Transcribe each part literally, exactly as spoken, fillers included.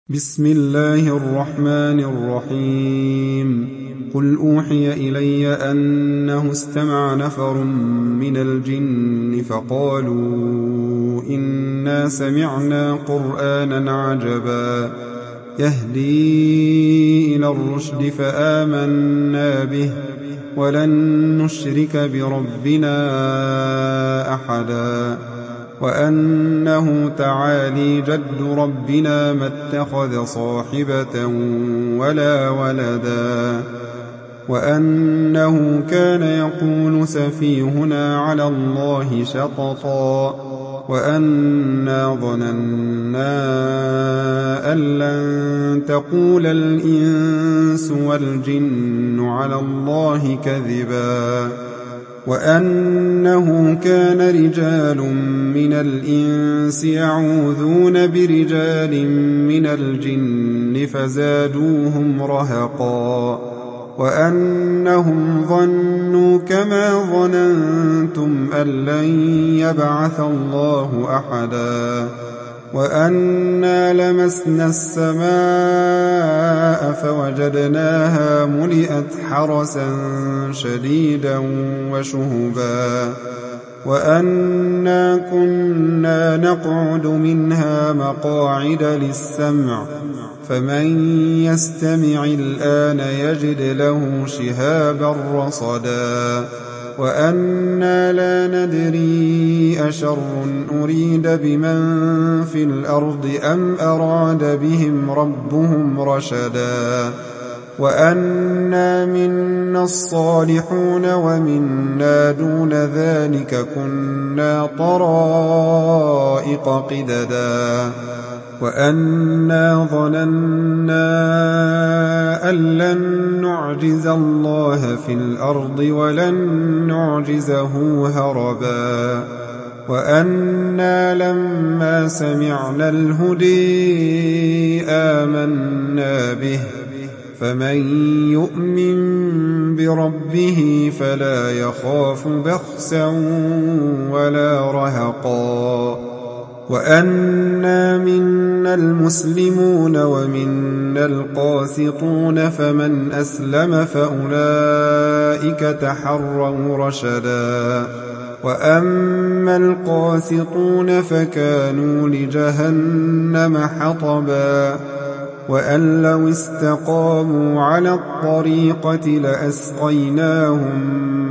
بسم الله الرحمن الرحيم. قل أوحي إلي أنه استمع نفر من الجن فقالوا إنا سمعنا قرآنا عجبا يهدي إلى الرشد فآمنا به ولن نشرك بربنا أحدا وأنه تعالي جد ربنا ما اتخذ صاحبة ولا ولدا وأنه كان يقول سفيهنا على الله شططا وأنا ظننا أن لن تقول الإنس والجن على الله كذبا وأنه كان رجال من الإنس يعوذون برجال من الجن فزادوهم رهقا وأنهم ظنوا كما ظننتم أن لن يبعث الله أحدا وأنا لمسنا السماء فوجدناها ملئت حرسا شديدا وشهبا وأنا كنا نقعد منها مقاعد للسمع فمن يستمع الآن يجد له شهابا رصدا وأنا لا ندري أشر أريد بمن في الأرض أم أراد بهم ربهم رشدا وأنا منا الصالحون ومنا دون ذلك كنا طرائق قددا وأنا ظننا أن لن نعجز الله في الأرض ولن نعجزه هربا وأنا لما سمعنا الهدي آمنا به فمن يؤمن بربه فلا يخاف بخسا ولا رهقا وأنا منا المسلمون ومنا القاسطون فمن أسلم فأولئك تحروا رشدا وأما القاسطون فكانوا لجهنم حطبا وأن لو استقاموا على الطريقة لأسقيناهم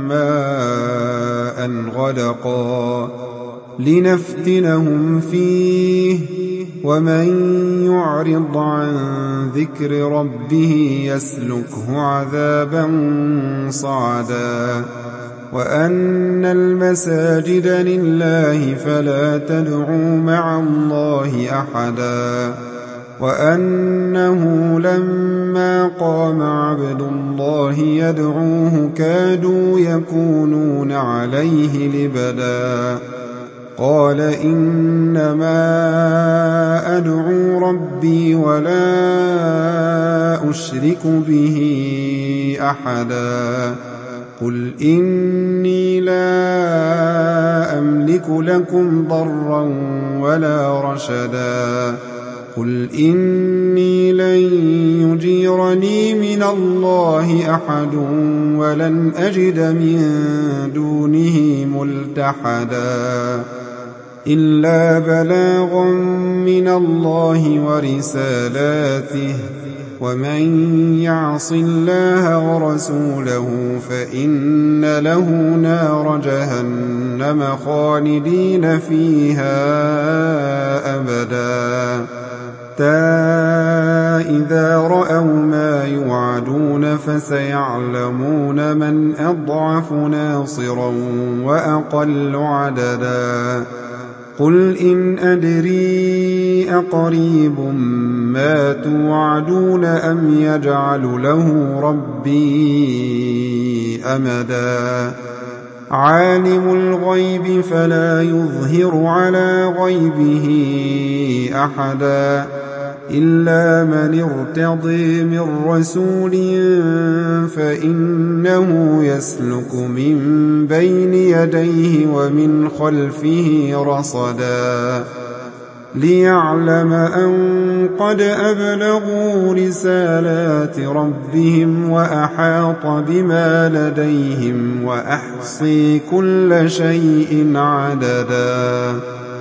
ماء غدقا لنفتنهم فيه ومن يعرض عن ذكر ربه يسلكه عذابا صعدا وأن المساجد لله فلا تدعوا مع الله أحدا وأنه لما قام عبد الله يدعوه كادوا يكونون عليه لبدا قال إنما أدعو ربي ولا أشرك به أحدا قل إني لا أملك لكم ضرا ولا رشدا قل إني لن يجيرني من الله أحد ولن أجد من دونه ملتحدا إلا بلاغا من الله ورسالاته ومن يعص الله ورسوله فإن له نار جهنم خالدين فيها أبدا إذا رأوا ما يوعدون فسيعلمون من أضعف ناصرا وأقل عددا قل إن أدري أقريب ما توعدون أم يجعل له ربي أمدا عالم الغيب فلا يظهر على غيبه أحدا إلا من ارتضي من رسول فإنه يسلك من بين يديه ومن خلفه رصدا ليعلم أن قد أبلغوا رسالات ربهم وأحاط بما لديهم وأحصي كل شيء عددا